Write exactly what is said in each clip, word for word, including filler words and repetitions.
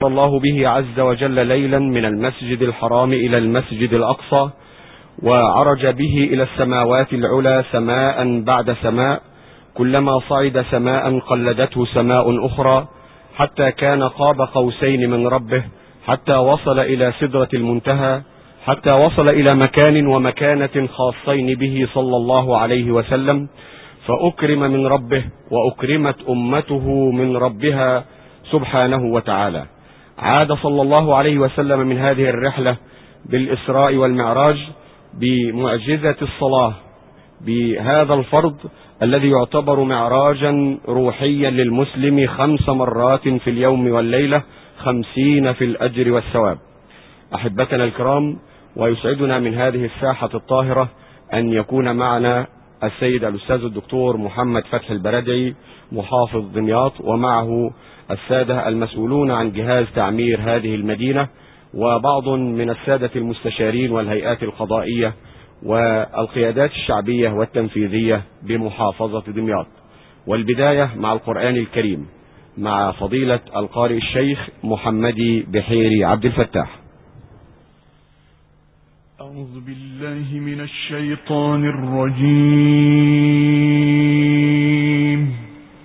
الله به عز وجل ليلا من المسجد الحرام إلى المسجد الأقصى، وعرج به إلى السماوات العلى سماء بعد سماء، كلما صعد سماء قلدته سماء أخرى، حتى كان قاب قوسين من ربه، حتى وصل إلى سدرة المنتهى، حتى وصل إلى مكان ومكانة خاصين به صلى الله عليه وسلم، فأكرم من ربه وأكرمت أمته من ربها سبحانه وتعالى. عاد صلى الله عليه وسلم من هذه الرحلة بالإسراء والمعراج بمعجزة الصلاة، بهذا الفرض الذي يعتبر معراجا روحيا للمسلم خمس مرات في اليوم والليلة، خمسين في الأجر والثواب. أحبتنا الكرام، ويسعدنا من هذه الساحة الطاهرة أن يكون معنا السيد الأستاذ الدكتور محمد فتحي البردعي محافظ دمياط، ومعه السادة المسؤولون عن جهاز تعمير هذه المدينة، وبعض من السادة المستشارين والهيئات القضائية والقيادات الشعبية والتنفيذية بمحافظة دمياط. والبداية مع القرآن الكريم مع فضيلة القارئ الشيخ محمدي بحيري عبد الفتاح. أعوذ بالله من الشيطان الرجيم.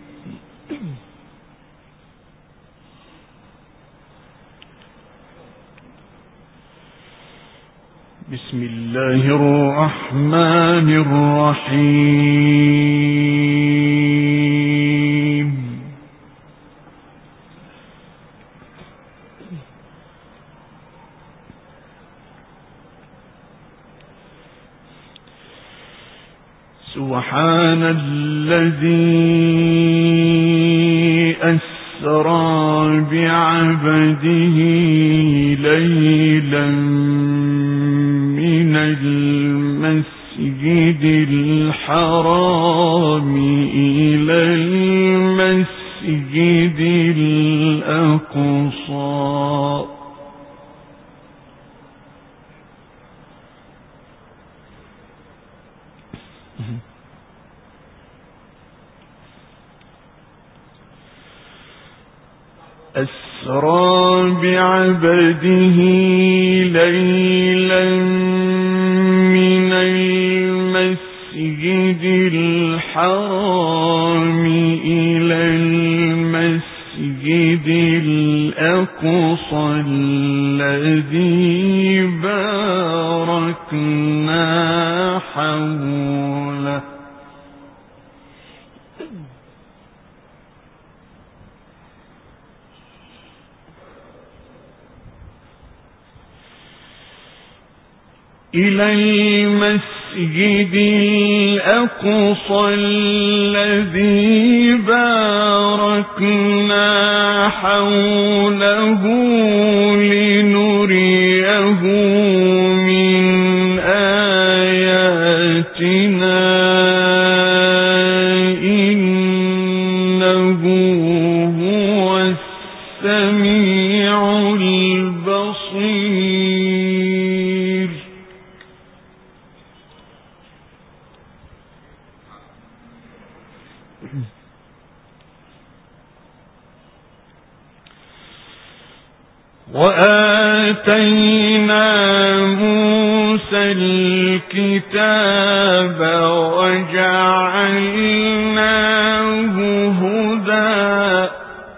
بسم الله الرحمن الرحيم. سبحان الذي أسرى بعبده ليلا من المسجد الحرام إلى المسجد الأقصى أسرى بعبده ليلا من المسجد الحرام إلى المسجد الأقصى الذي باركنا حوله إلى المسجد الأقصى الذي باركنا حوله لنريه من آياتنا إنه هو السميع البصير. وآتينا موسى الكتاب وجعلناه هدى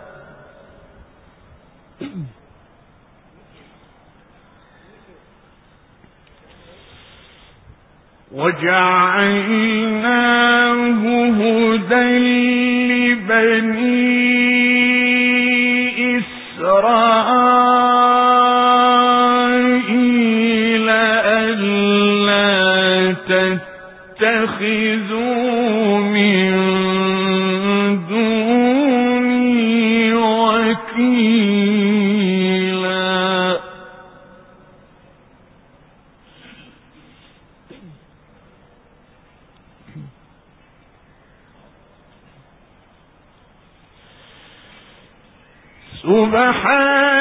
وجعلناه هدى لبني إسرائيل ألا تتخذوا من دوني وكيلا. سبحان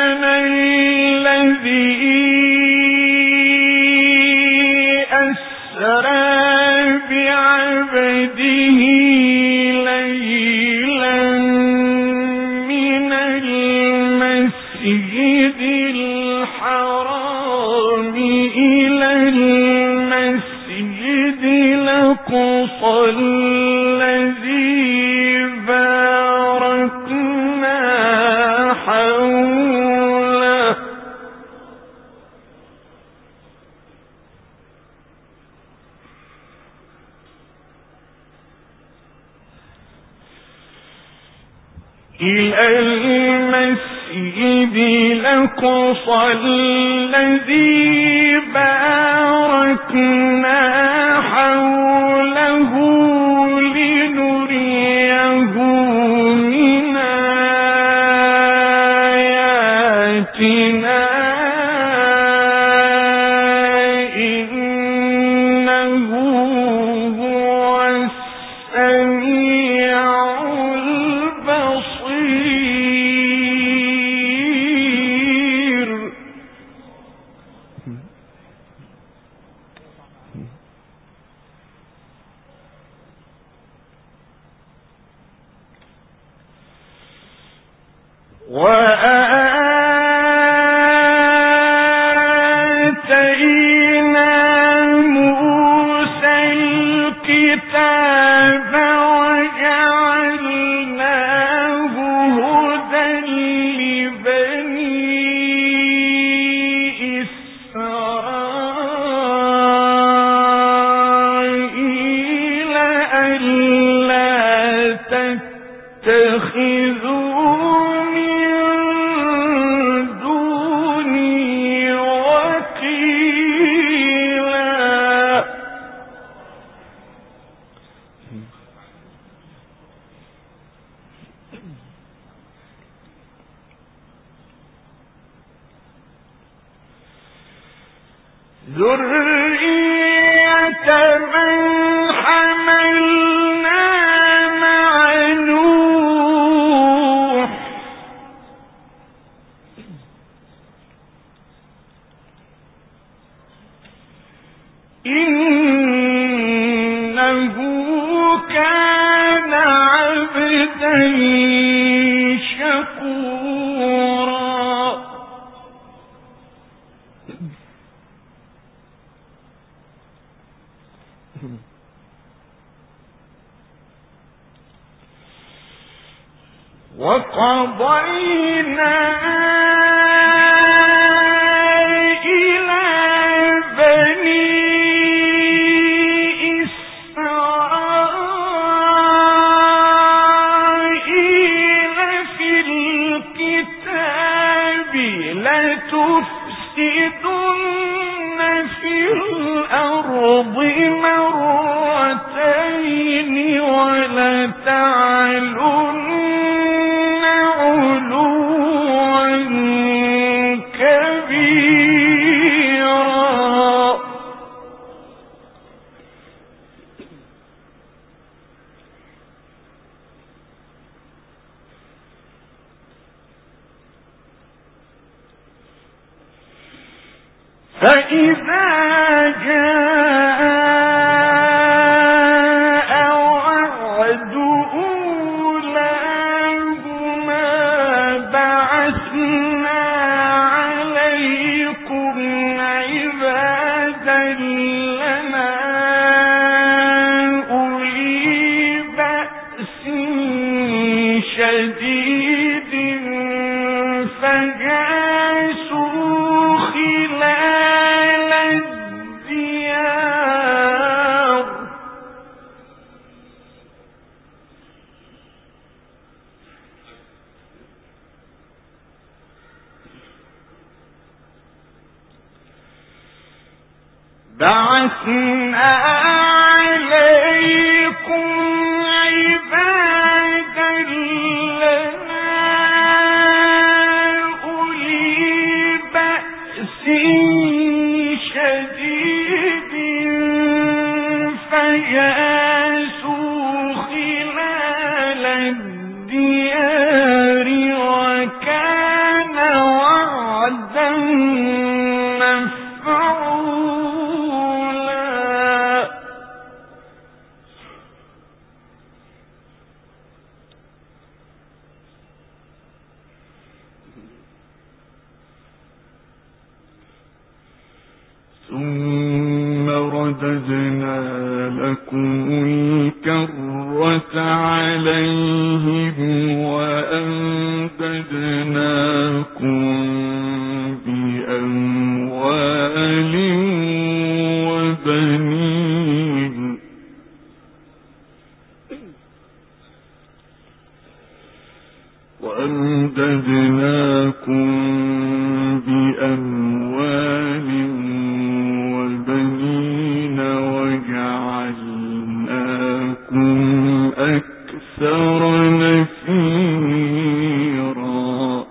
المسجد الحرام إلى المسجد الأقصى الذي باركنا حوله إلى المسجد الأقصى الذي باركنا حوله لنريه من آياتنا إنه هو السميع البصير. وآتينا موسى الكتاب وجعلناه هدى لبني إسرائيل ألا تتخذوا ذرية من حملنا مع نوح إنه كان عبدا شكورا. وقضينا إلى بني إسرائيل في الكتاب لتفسدن في الأرض مرتين ولتعلن فإذا جاء وعد أولاهما بعثنا عليكم عبادا لنا أولي بأس شديد فجاسوا خلال الديار بعثنا عليكم عبادا لنا أولي بأس شديد فجاسوا خلال الديار وكان وعدا مفعولا. ثم رددنا لكم الكرة عليهم وأمددناكم بأموال وبنين وأمددناكم بأموال وبنين وجعلناكم أكثر نفيرا.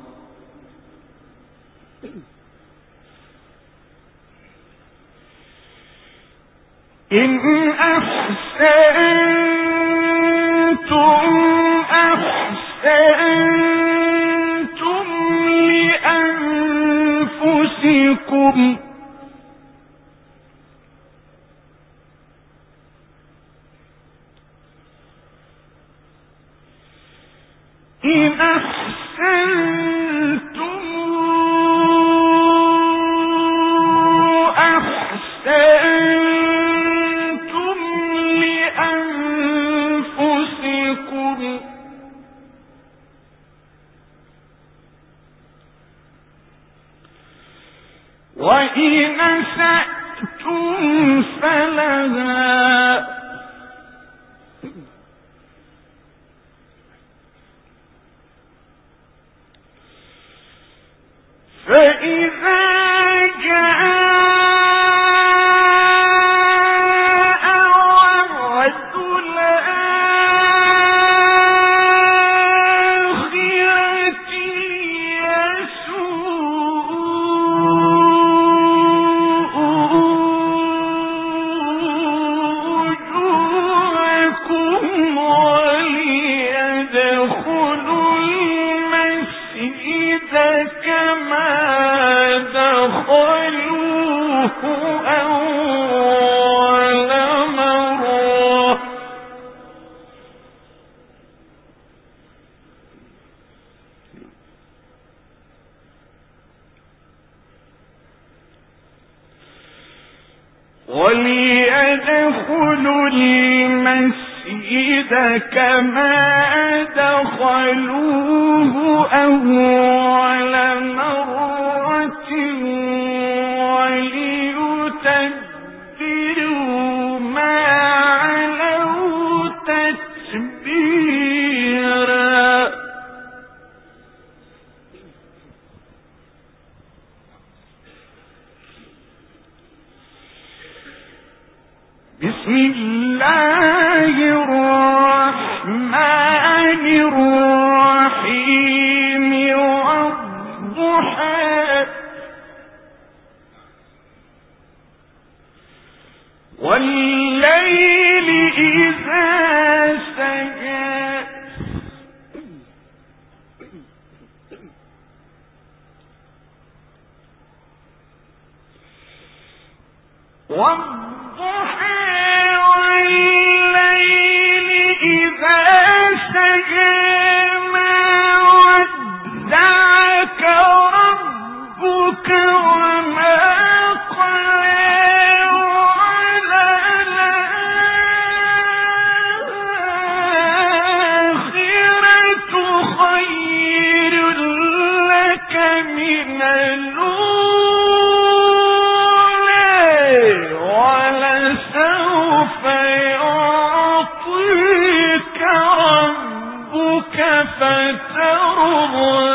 إن أحسنتم أحسنتم لأنفسكم إن أحسنتم أحسنتم لأنفسكم وإن أسأتم فلها فإذا جاء وعد الآخرة يسوء وجوهكم وليدخلوا المسجد كما دخلوه أول مرة وليدخلوا المسجد كما دخلوه أول مرة وليتبروا ما علوا تتبيرا. بسم الله الرحمن الرحيم والضحى والليل إذا سجى والضحى والليل إذا سجى ما ودعك ربك وما قلى وللآخرة خير لك من الأولى ولسوف يعطيك ربك فترضى.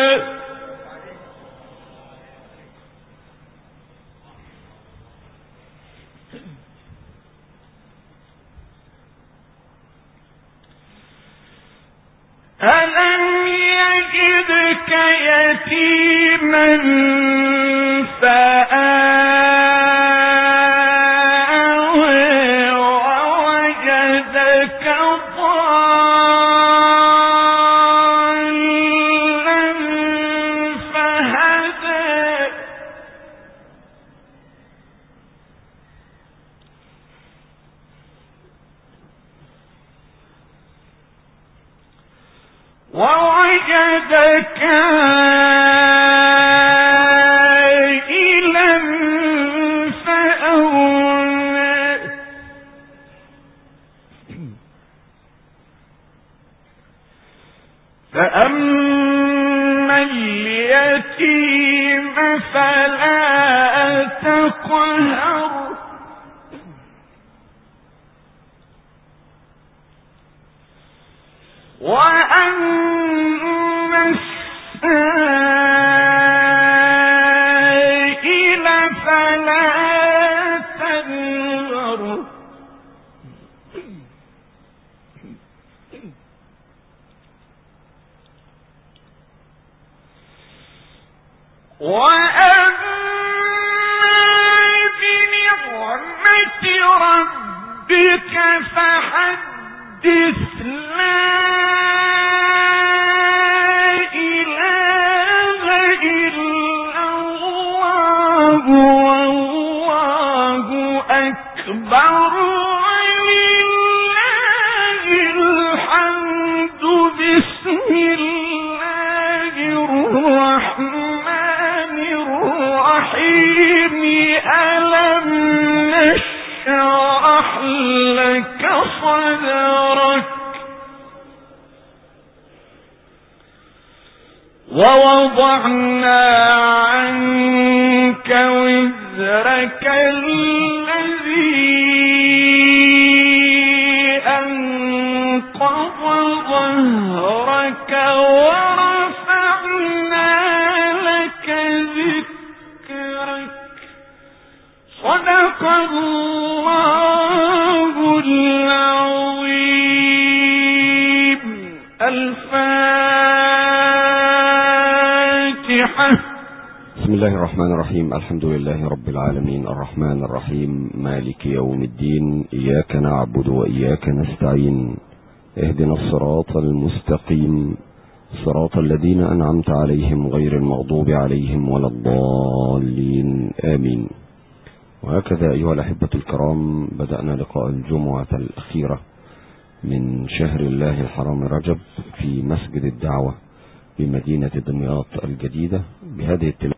ألم يجدك يتيما فآوى ووجدك ضالا فهدى ووجدك عائلا فأغنى اليتيم فلا تقهر وأما السائل فلا تنهر وأما بنعمة ربك فحدث لا إله إلا الله والله أكبر ولله الحمد بسم الله الرحمن الرحيم ألم نشرح لك صدرك ووضعنا عنك وزرك الذي أنقض ظهرك ورفعنا لك ذكرك صدق الله العظيم. الفاتحة. بسم الله الرحمن الرحيم. الحمد لله رب العالمين الرحمن الرحيم مالك يوم الدين، إياك نعبد وإياك نستعين، اهدنا الصراط المستقيم صراط الذين أنعمت عليهم غير المغضوب عليهم ولا الضالين آمين. وهكذا أيها الأحبة الكرام بدأنا لقاء الجمعة الأخيرة من شهر الله الحرام رجب في مسجد الدعوة بمدينة دمياط الجديدة بهذه التلاوة